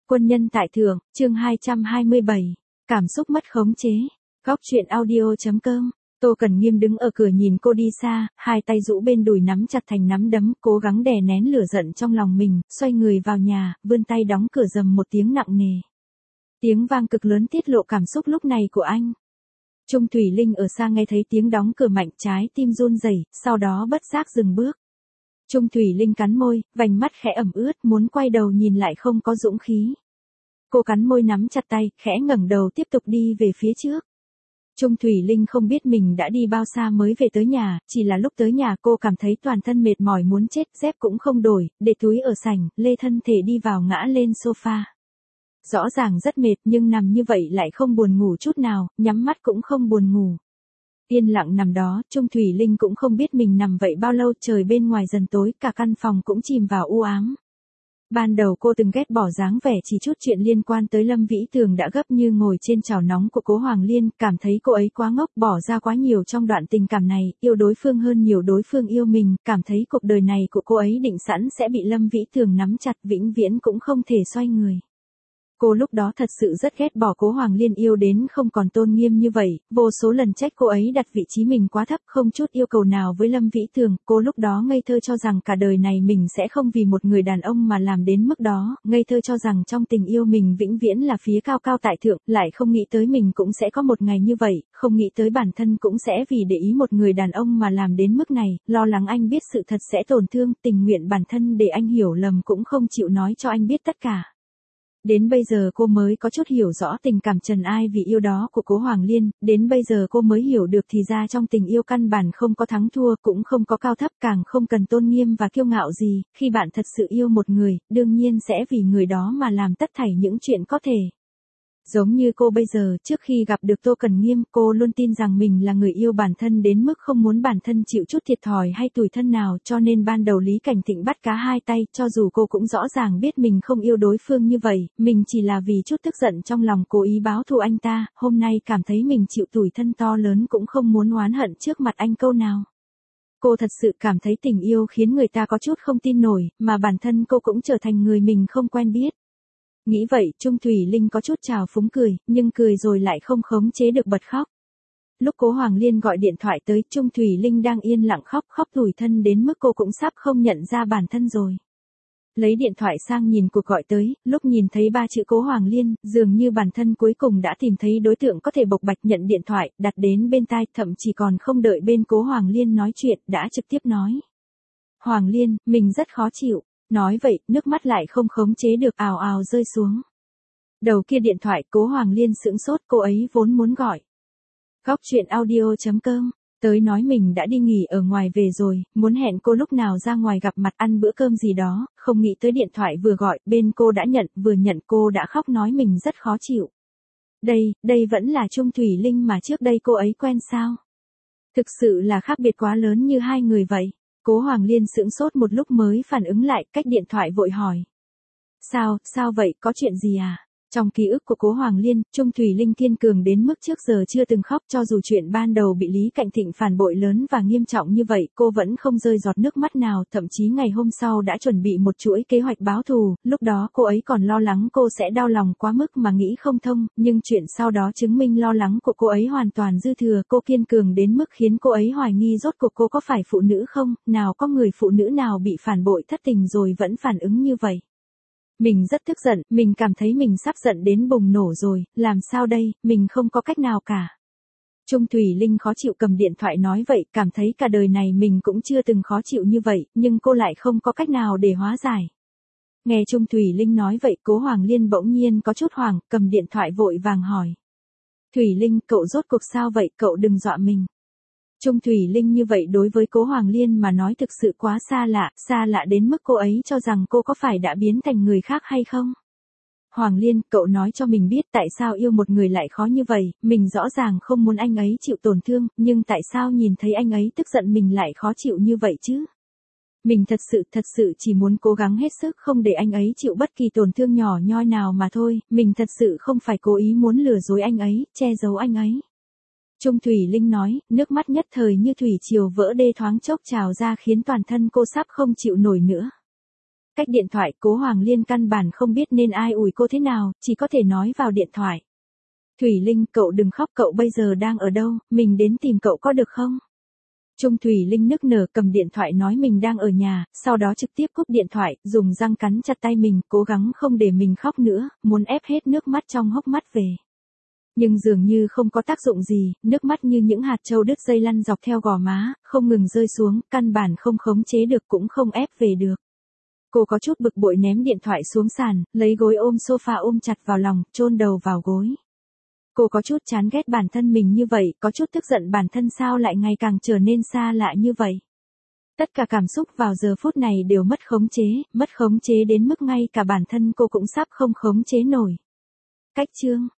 Quân nhân tại thượng, chương 227. Cảm xúc mất khống chế. Góc truyện audio.com. Tô Cần Nghiêm đứng ở cửa nhìn cô đi xa, hai tay rũ bên đùi nắm chặt thành nắm đấm, cố gắng đè nén lửa giận trong lòng mình, xoay người vào nhà, vươn tay đóng cửa rầm một tiếng nặng nề. Tiếng vang cực lớn tiết lộ cảm xúc lúc này của anh. Trung Thủy Linh ở xa nghe thấy tiếng đóng cửa mạnh, trái tim run rẩy, sau đó bất giác dừng bước. Trung Thủy Linh cắn môi, vành mắt khẽ ẩm ướt, muốn quay đầu nhìn lại không có dũng khí. Cô cắn môi nắm chặt tay, khẽ ngẩng đầu tiếp tục đi về phía trước. Trung Thủy Linh không biết mình đã đi bao xa mới về tới nhà, chỉ là lúc tới nhà cô cảm thấy toàn thân mệt mỏi muốn chết, dép cũng không đổi, để túi ở sảnh, lê thân thể đi vào ngã lên sofa. Rõ ràng rất mệt nhưng nằm như vậy lại không buồn ngủ chút nào, nhắm mắt cũng không buồn ngủ. Yên lặng nằm đó, Trung Thủy Linh cũng không biết mình nằm vậy bao lâu, trời bên ngoài dần tối, cả căn phòng cũng chìm vào u ám. Ban đầu cô từng ghét bỏ dáng vẻ chỉ chút chuyện liên quan tới Lâm Vĩ Tường đã gấp như ngồi trên chảo nóng của Cố Hoàng Liên, cảm thấy cô ấy quá ngốc, bỏ ra quá nhiều trong đoạn tình cảm này, yêu đối phương hơn nhiều đối phương yêu mình, cảm thấy cuộc đời này của cô ấy định sẵn sẽ bị Lâm Vĩ Tường nắm chặt, vĩnh viễn cũng không thể xoay người. Cô lúc đó thật sự rất ghét bỏ Cố Hoàng Liên, yêu đến không còn tôn nghiêm như vậy, vô số lần trách cô ấy đặt vị trí mình quá thấp, không chút yêu cầu nào với Lâm Vĩ Tường, cô lúc đó ngây thơ cho rằng cả đời này mình sẽ không vì một người đàn ông mà làm đến mức đó, ngây thơ cho rằng trong tình yêu mình vĩnh viễn là phía cao cao tại thượng, lại không nghĩ tới mình cũng sẽ có một ngày như vậy, không nghĩ tới bản thân cũng sẽ vì để ý một người đàn ông mà làm đến mức này, lo lắng anh biết sự thật sẽ tổn thương, tình nguyện bản thân để anh hiểu lầm cũng không chịu nói cho anh biết tất cả. Đến bây giờ cô mới có chút hiểu rõ tình cảm trần ai vì yêu đó của Cố Hoàng Liên, đến bây giờ cô mới hiểu được thì ra trong tình yêu căn bản không có thắng thua, cũng không có cao thấp, càng không cần tôn nghiêm và kiêu ngạo gì, khi bạn thật sự yêu một người, đương nhiên sẽ vì người đó mà làm tất thảy những chuyện có thể. Giống như cô bây giờ, trước khi gặp được Tô Cần Nghiêm, cô luôn tin rằng mình là người yêu bản thân đến mức không muốn bản thân chịu chút thiệt thòi hay tủi thân nào, cho nên ban đầu Lý Cảnh Thịnh bắt cá hai tay, cho dù cô cũng rõ ràng biết mình không yêu đối phương như vậy, mình chỉ là vì chút tức giận trong lòng cố ý báo thù anh ta, hôm nay cảm thấy mình chịu tủi thân to lớn cũng không muốn oán hận trước mặt anh câu nào. Cô thật sự cảm thấy tình yêu khiến người ta có chút không tin nổi, mà bản thân cô cũng trở thành người mình không quen biết. Nghĩ vậy, Trung Thủy Linh có chút trào phúng cười, nhưng cười rồi lại không khống chế được bật khóc. Lúc Cố Hoàng Liên gọi điện thoại tới, Trung Thủy Linh đang yên lặng khóc tủi thân đến mức cô cũng sắp không nhận ra bản thân rồi. Lấy điện thoại sang nhìn cuộc gọi tới, lúc nhìn thấy ba chữ Cố Hoàng Liên, dường như bản thân cuối cùng đã tìm thấy đối tượng có thể bộc bạch, nhận điện thoại, đặt đến bên tai, thậm chí còn không đợi bên Cố Hoàng Liên nói chuyện, đã trực tiếp nói. Hoàng Liên, mình rất khó chịu. Nói vậy, nước mắt lại không khống chế được ào ào rơi xuống. Đầu kia điện thoại, Cố Hoàng Liên sững sốt, cô ấy vốn muốn gọi. Góc truyện audio.com, tới nói mình đã đi nghỉ ở ngoài về rồi, muốn hẹn cô lúc nào ra ngoài gặp mặt ăn bữa cơm gì đó, không nghĩ tới điện thoại vừa gọi, bên cô đã nhận, vừa nhận cô đã khóc nói mình rất khó chịu. Đây vẫn là Trung Thủy Linh mà trước đây cô ấy quen sao? Thực sự là khác biệt quá lớn như hai người vậy. Cố Hoàng Liên sững sốt một lúc mới phản ứng lại, cách điện thoại vội hỏi. Sao vậy, có chuyện gì à? Trong ký ức của Cố Hoàng Liên, Trung Thủy Linh kiên cường đến mức trước giờ chưa từng khóc, cho dù chuyện ban đầu bị Lý Cảnh Thịnh phản bội lớn và nghiêm trọng như vậy, cô vẫn không rơi giọt nước mắt nào, thậm chí ngày hôm sau đã chuẩn bị một chuỗi kế hoạch báo thù, lúc đó cô ấy còn lo lắng cô sẽ đau lòng quá mức mà nghĩ không thông, nhưng chuyện sau đó chứng minh lo lắng của cô ấy hoàn toàn dư thừa, cô kiên cường đến mức khiến cô ấy hoài nghi rốt cuộc cô có phải phụ nữ không, nào có người phụ nữ nào bị phản bội thất tình rồi vẫn phản ứng như vậy. Mình rất tức giận, mình cảm thấy mình sắp giận đến bùng nổ rồi, làm sao đây, mình không có cách nào cả. Trung Thủy Linh khó chịu cầm điện thoại nói vậy, cảm thấy cả đời này mình cũng chưa từng khó chịu như vậy, nhưng cô lại không có cách nào để hóa giải. Nghe Trung Thủy Linh nói vậy, Cố Hoàng Liên bỗng nhiên có chút hoảng, cầm điện thoại vội vàng hỏi. Thủy Linh, cậu rốt cuộc sao vậy, cậu đừng dọa mình. Trung Thủy Linh như vậy đối với Cố Hoàng Liên mà nói thực sự quá xa lạ đến mức cô ấy cho rằng cô có phải đã biến thành người khác hay không? Hoàng Liên, cậu nói cho mình biết tại sao yêu một người lại khó như vậy, mình rõ ràng không muốn anh ấy chịu tổn thương, nhưng tại sao nhìn thấy anh ấy tức giận mình lại khó chịu như vậy chứ? Mình thật sự chỉ muốn cố gắng hết sức không để anh ấy chịu bất kỳ tổn thương nhỏ nhoi nào mà thôi, mình thật sự không phải cố ý muốn lừa dối anh ấy, che giấu anh ấy. Trung Thủy Linh nói, nước mắt nhất thời như thủy triều vỡ đê thoáng chốc trào ra khiến toàn thân cô sắp không chịu nổi nữa. Cách điện thoại, Cố Hoàng Liên căn bản không biết nên ai ủi cô thế nào, chỉ có thể nói vào điện thoại. Thủy Linh, cậu đừng khóc, cậu bây giờ đang ở đâu, mình đến tìm cậu có được không? Trung Thủy Linh nức nở cầm điện thoại nói mình đang ở nhà, sau đó trực tiếp cúp điện thoại, dùng răng cắn chặt tay mình, cố gắng không để mình khóc nữa, muốn ép hết nước mắt trong hốc mắt về. Nhưng dường như không có tác dụng gì, nước mắt như những hạt châu đứt dây lăn dọc theo gò má, không ngừng rơi xuống, căn bản không khống chế được cũng không ép về được. Cô có chút bực bội ném điện thoại xuống sàn, lấy gối ôm sofa ôm chặt vào lòng, chôn đầu vào gối. Cô có chút chán ghét bản thân mình như vậy, có chút tức giận bản thân sao lại ngày càng trở nên xa lạ như vậy. Tất cả cảm xúc vào giờ phút này đều mất khống chế đến mức ngay cả bản thân cô cũng sắp không khống chế nổi. Cách chương